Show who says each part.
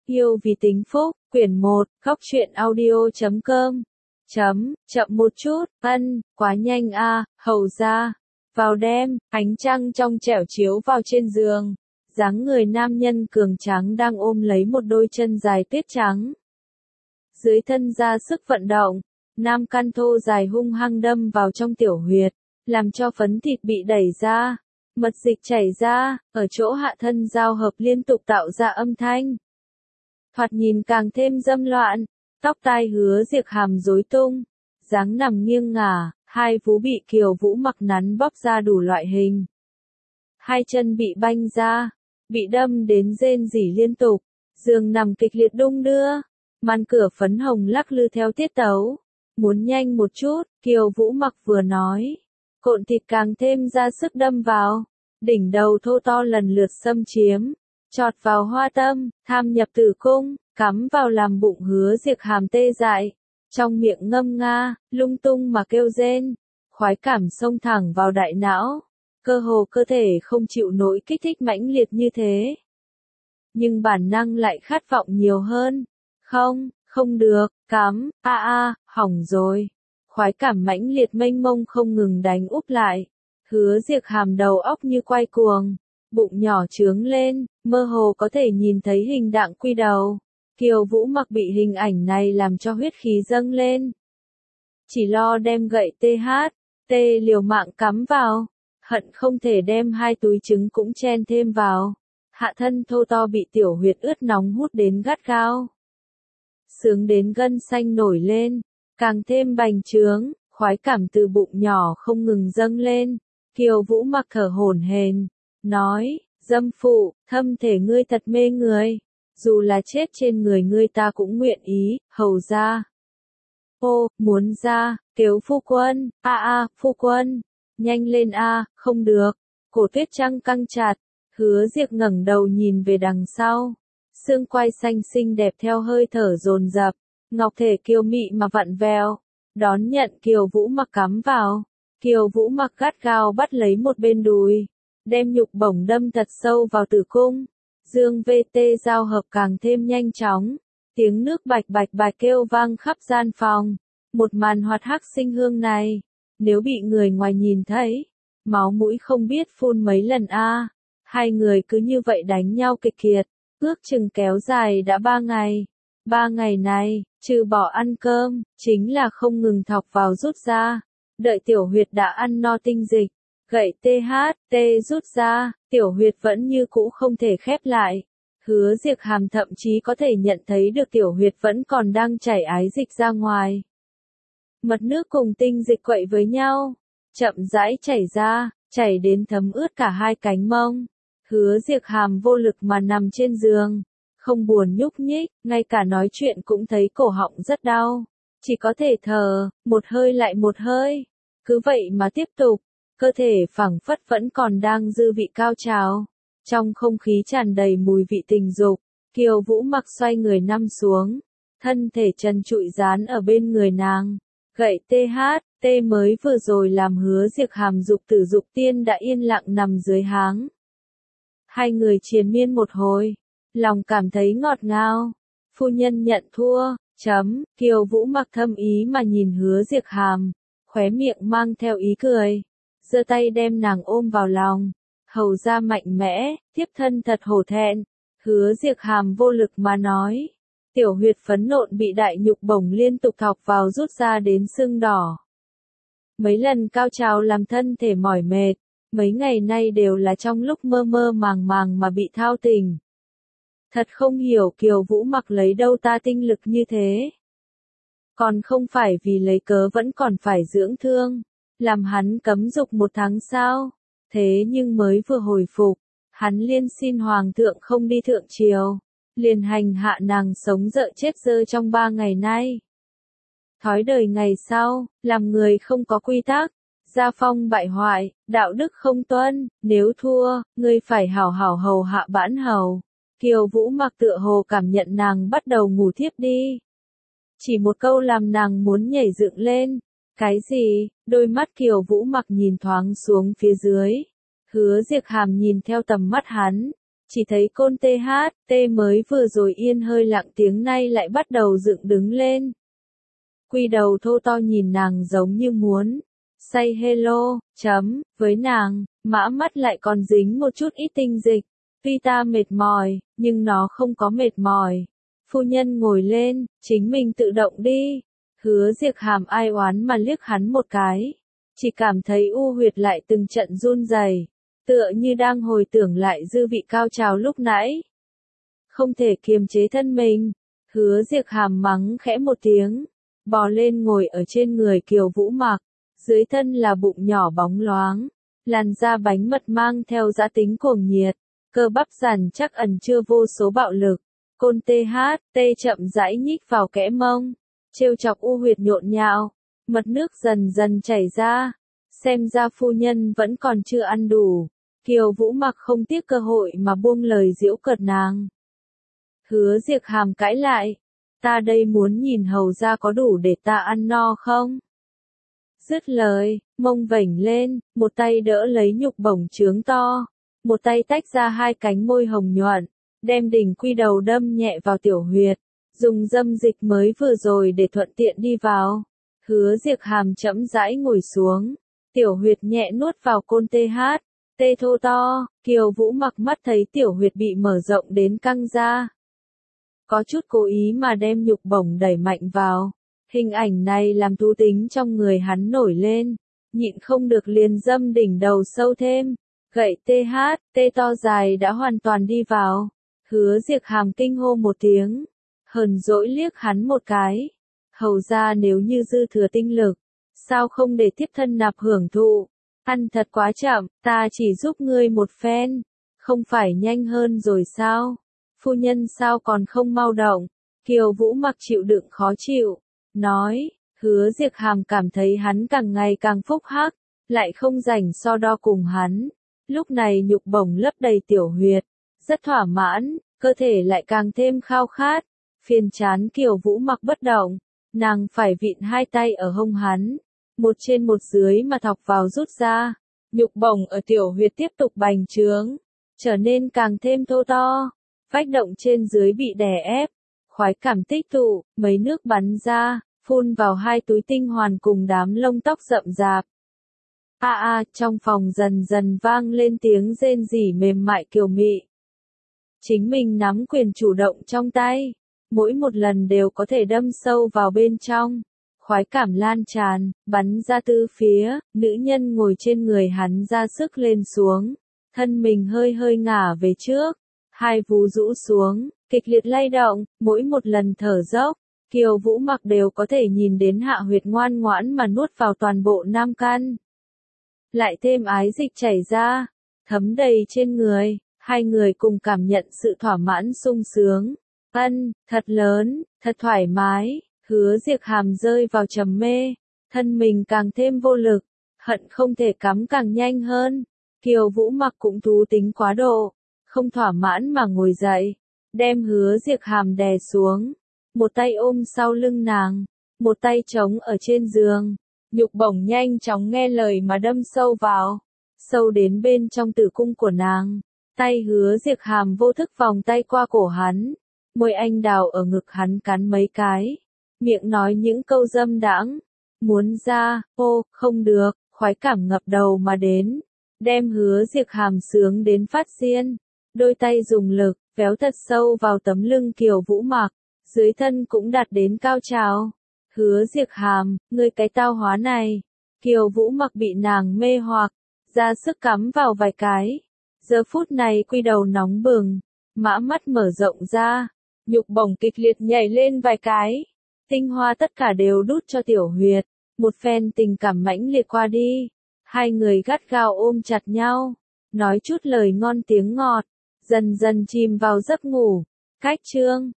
Speaker 1: Yêu vì tính phúc, quyển 1, Góc truyện audio.com. Chậm một chút, quá nhanh a, hầu ra. Vào đêm, ánh trăng trong trẻo chiếu vào trên giường. Dáng người nam nhân cường tráng đang ôm lấy một đôi chân dài tuyết trắng. Dưới thân ra sức vận động, nam căn thô dài hung hăng đâm vào trong tiểu huyệt, làm cho phấn thịt bị đẩy ra. Mật dịch chảy ra, ở chỗ hạ thân giao hợp liên tục tạo ra âm thanh. Thoạt nhìn càng thêm dâm loạn, tóc tai Hứa Diệc Hàm rối tung, dáng nằm nghiêng ngả, hai vú bị Kiều Vũ Mặc nắn bóp ra đủ loại hình. Hai chân bị banh ra, bị đâm đến rên rỉ liên tục, giường nằm kịch liệt đung đưa, màn cửa phấn hồng lắc lư theo tiết tấu. Muốn nhanh một chút, Kiều Vũ Mặc vừa nói, cộn thịt càng thêm ra sức đâm vào, đỉnh đầu thô to lần lượt xâm chiếm, chọt vào hoa tâm, tham nhập tử cung, cắm vào làm bụng Hứa Diệc Hàm tê dại, trong miệng ngâm nga, lung tung mà kêu rên, khoái cảm xông thẳng vào đại não, cơ hồ cơ thể không chịu nổi kích thích mãnh liệt như thế. Nhưng bản năng lại khát vọng nhiều hơn, không được, cắm, hỏng rồi. Khoái cảm mãnh liệt mênh mông không ngừng đánh úp lại, Hứa Diệc Hàm đầu óc như quay cuồng, bụng nhỏ trướng lên, mơ hồ có thể nhìn thấy hình đạng quy đầu. Kiều Vũ Mặc bị hình ảnh này làm cho huyết khí dâng lên. Chỉ lo đem gậy THT liều mạng cắm vào, hận không thể đem hai túi trứng cũng chen thêm vào. Hạ thân thô to bị tiểu huyệt ướt nóng hút đến gắt gao. Sướng đến gân xanh nổi lên, càng thêm bành trướng, khoái cảm từ bụng nhỏ không ngừng dâng lên. Kiều Vũ Mặc thở hổn hển, nói, dâm phụ, thâm thể ngươi thật mê người, dù là chết trên người ngươi ta cũng nguyện ý, hầu ra. Ô, muốn ra, kêu phu quân, phu quân, nhanh lên không được, cổ tuyết trăng căng chặt, Hứa Diệc ngẩng đầu nhìn về đằng sau, xương quai xanh xinh đẹp theo hơi thở dồn dập, ngọc thể kiều mị mà vặn vẹo, đón nhận Kiều Vũ Mặc cắm vào. Kiều Vũ Mặc gắt gao bắt lấy một bên đùi, đem nhục bổng đâm thật sâu vào tử cung. Dương VT giao hợp càng thêm nhanh chóng, tiếng nước bạch bạch kêu vang khắp gian phòng. Một màn hoạt hắc sinh hương này, nếu bị người ngoài nhìn thấy, máu mũi không biết phun mấy lần Hai người cứ như vậy đánh nhau kịch liệt, ước chừng kéo dài đã 3 ngày. 3 ngày này, trừ bỏ ăn cơm, chính là không ngừng thọc vào rút ra. Đợi tiểu huyệt đã ăn no tinh dịch, gậy THT rút ra, tiểu huyệt vẫn như cũ không thể khép lại. Hứa Diệc Hàm thậm chí có thể nhận thấy được tiểu huyệt vẫn còn đang chảy ái dịch ra ngoài. Mật nước cùng tinh dịch quậy với nhau, chậm rãi chảy ra, chảy đến thấm ướt cả hai cánh mông. Hứa Diệc Hàm vô lực mà nằm trên giường, không buồn nhúc nhích, ngay cả nói chuyện cũng thấy cổ họng rất đau. Chỉ có thể thở, một hơi lại một hơi. Cứ vậy mà tiếp tục, cơ thể phảng phất vẫn còn đang dư vị cao trào. Trong không khí tràn đầy mùi vị tình dục, Kiều Vũ Mặc xoay người nằm xuống, thân thể trần trụi dán ở bên người nàng. Gậy THT mới vừa rồi làm Hứa Diệc Hàm dục tử dục tiên đã yên lặng nằm dưới háng. Hai người triền miên một hồi, lòng cảm thấy ngọt ngào. Phu nhân nhận thua, Kiều Vũ Mặc thâm ý mà nhìn Hứa Diệc Hàm, khóe miệng mang theo ý cười, giơ tay đem nàng ôm vào lòng, hầu ra mạnh mẽ, tiếp thân thật hổ thẹn. Hứa Diệc Hàm vô lực mà nói, tiểu huyệt phấn nộn bị đại nhục bổng liên tục thọc vào rút ra đến sưng đỏ. Mấy lần cao trào làm thân thể mỏi mệt, mấy ngày nay đều là trong lúc mơ mơ màng màng mà bị thao tình. Thật không hiểu Kiều Vũ Mặc lấy đâu ta tinh lực như thế. Còn không phải vì lấy cớ vẫn còn phải dưỡng thương, làm hắn cấm dục 1 tháng sao? Thế nhưng mới vừa hồi phục, hắn liên xin hoàng thượng không đi thượng triều, liền hành hạ nàng sống dợ chết dơ trong 3 ngày nay. Thói đời ngày sau, làm người không có quy tắc, gia phong bại hoại, đạo đức không tuân, nếu thua, ngươi phải hảo hảo hầu hạ bản hầu. Kiều Vũ Mặc tựa hồ cảm nhận nàng bắt đầu ngủ thiếp đi. Chỉ một câu làm nàng muốn nhảy dựng lên. Cái gì? Đôi mắt Kiều Vũ Mặc nhìn thoáng xuống phía dưới. Hứa Diệc Hàm nhìn theo tầm mắt hắn, Chỉ thấy côn THT mới vừa rồi yên hơi lặng tiếng nay lại bắt đầu dựng đứng lên. Quy đầu thô to nhìn nàng giống như muốn say hello, với nàng, mã mắt lại còn dính một chút ít tinh dịch. Tuy ta mệt mỏi, nhưng nó không có mệt mỏi. Phu nhân ngồi lên, chính mình tự động đi. Hứa Diệc Hàm ai oán mà liếc hắn một cái. Chỉ cảm thấy u huyệt lại từng trận run rẩy, tựa như đang hồi tưởng lại dư vị cao trào lúc nãy. Không thể kiềm chế thân mình. Hứa Diệc Hàm mắng khẽ một tiếng, bò lên ngồi ở trên người Kiều Vũ Mặc. Dưới thân là bụng nhỏ bóng loáng, làn da bánh mật mang theo dã tính cuồng nhiệt, cơ bắp rắn chắc ẩn chứa vô số bạo lực. Côn THT chậm rãi nhích vào kẽ mông, trêu chọc u huyệt nhộn nhạo, mật nước dần dần chảy ra. Xem ra phu nhân vẫn còn chưa ăn đủ. Kiều Vũ Mặc không tiếc cơ hội mà buông lời giễu cợt nàng. Hứa Diệc Hàm cãi lại, ta đây muốn nhìn hầu ra có đủ để ta ăn no không? Dứt lời, mông vểnh lên, một tay đỡ lấy nhục bổng trướng to, một tay tách ra hai cánh môi hồng nhuận, đem đỉnh quy đầu đâm nhẹ vào tiểu huyệt, dùng dâm dịch mới vừa rồi để thuận tiện đi vào. Hứa Diệc Hàm chậm rãi ngồi xuống, tiểu huyệt nhẹ nuốt vào côn THT thô to. Kiều Vũ Mặc mắt thấy tiểu huyệt bị mở rộng đến căng ra, có chút cố ý mà đem nhục bổng đẩy mạnh vào. Hình ảnh này làm thú tính trong người hắn nổi lên, nhịn không được liền dâm đỉnh đầu sâu thêm. Gậy THT to dài đã hoàn toàn đi vào. Hứa Diệc Hàm kinh hô một tiếng, hờn dỗi liếc hắn một cái. Hầu ra nếu như dư thừa tinh lực, sao không để tiếp thân nạp hưởng thụ? Ăn thật quá chậm, ta chỉ giúp ngươi một phen, không phải nhanh hơn rồi sao? Phu nhân sao còn không mau động? Kiều Vũ Mặc chịu đựng khó chịu, nói. Hứa Diệc Hàm cảm thấy hắn càng ngày càng phúc hắc, lại không rảnh so đo cùng hắn. Lúc này nhục bổng lấp đầy tiểu huyệt, rất thỏa mãn, cơ thể lại càng thêm khao khát. Phiền chán Kiều Vũ Mặc bất động, nàng phải vịn hai tay ở hông hắn, một trên một dưới mà thọc vào rút ra. Nhục bổng ở tiểu huyệt tiếp tục bành trướng, trở nên càng thêm thô to. Vách động trên dưới bị đè ép, khoái cảm tích tụ, mấy nước bắn ra, phun vào hai túi tinh hoàn cùng đám lông tóc rậm rạp. Trong phòng dần dần vang lên tiếng rên rỉ mềm mại kiều mị. Chính mình nắm quyền chủ động trong tay, mỗi một lần đều có thể đâm sâu vào bên trong. Khoái cảm lan tràn, bắn ra tứ phía, nữ nhân ngồi trên người hắn ra sức lên xuống, thân mình hơi hơi ngả về trước, hai vú rũ xuống, kịch liệt lay động, mỗi một lần thở dốc, Kiều Vũ Mặc đều có thể nhìn đến hạ huyệt ngoan ngoãn mà nuốt vào toàn bộ nam căn. Lại thêm ái dịch chảy ra, thấm đầy trên người, hai người cùng cảm nhận sự thỏa mãn sung sướng. Thật lớn, thật thoải mái. Hứa Diệc Hàm rơi vào trầm mê, thân mình càng thêm vô lực, hận không thể cắm càng nhanh hơn. Kiều Vũ Mặc cũng thú tính quá độ, không thỏa mãn mà ngồi dậy, đem Hứa Diệc Hàm đè xuống, một tay ôm sau lưng nàng, một tay chống ở trên giường. Nhục bổng nhanh chóng nghe lời mà đâm sâu vào, sâu đến bên trong tử cung của nàng. Tay Hứa Diệc Hàm vô thức vòng tay qua cổ hắn, môi anh đào ở ngực hắn cắn mấy cái, miệng nói những câu dâm đãng. Muốn ra, không được, khoái cảm ngập đầu mà đến, đem Hứa Diệc Hàm sướng đến phát xiên. Đôi tay dùng lực, véo thật sâu vào tấm lưng Kiều Vũ Mặc, dưới thân cũng đạt đến cao trào. Hứa Diệc Hàm, ngươi cái tao hóa này. Kiều Vũ Mặc bị nàng mê hoặc, ra sức cắm vào vài cái. Giờ phút này quy đầu nóng bừng, mã mắt mở rộng ra, nhục bổng kịch liệt nhảy lên vài cái. Tinh hoa tất cả đều đút cho tiểu huyệt, một phen tình cảm mãnh liệt qua đi. Hai người gắt gao ôm chặt nhau, nói chút lời ngon tiếng ngọt, dần dần chìm vào giấc ngủ. Cách chương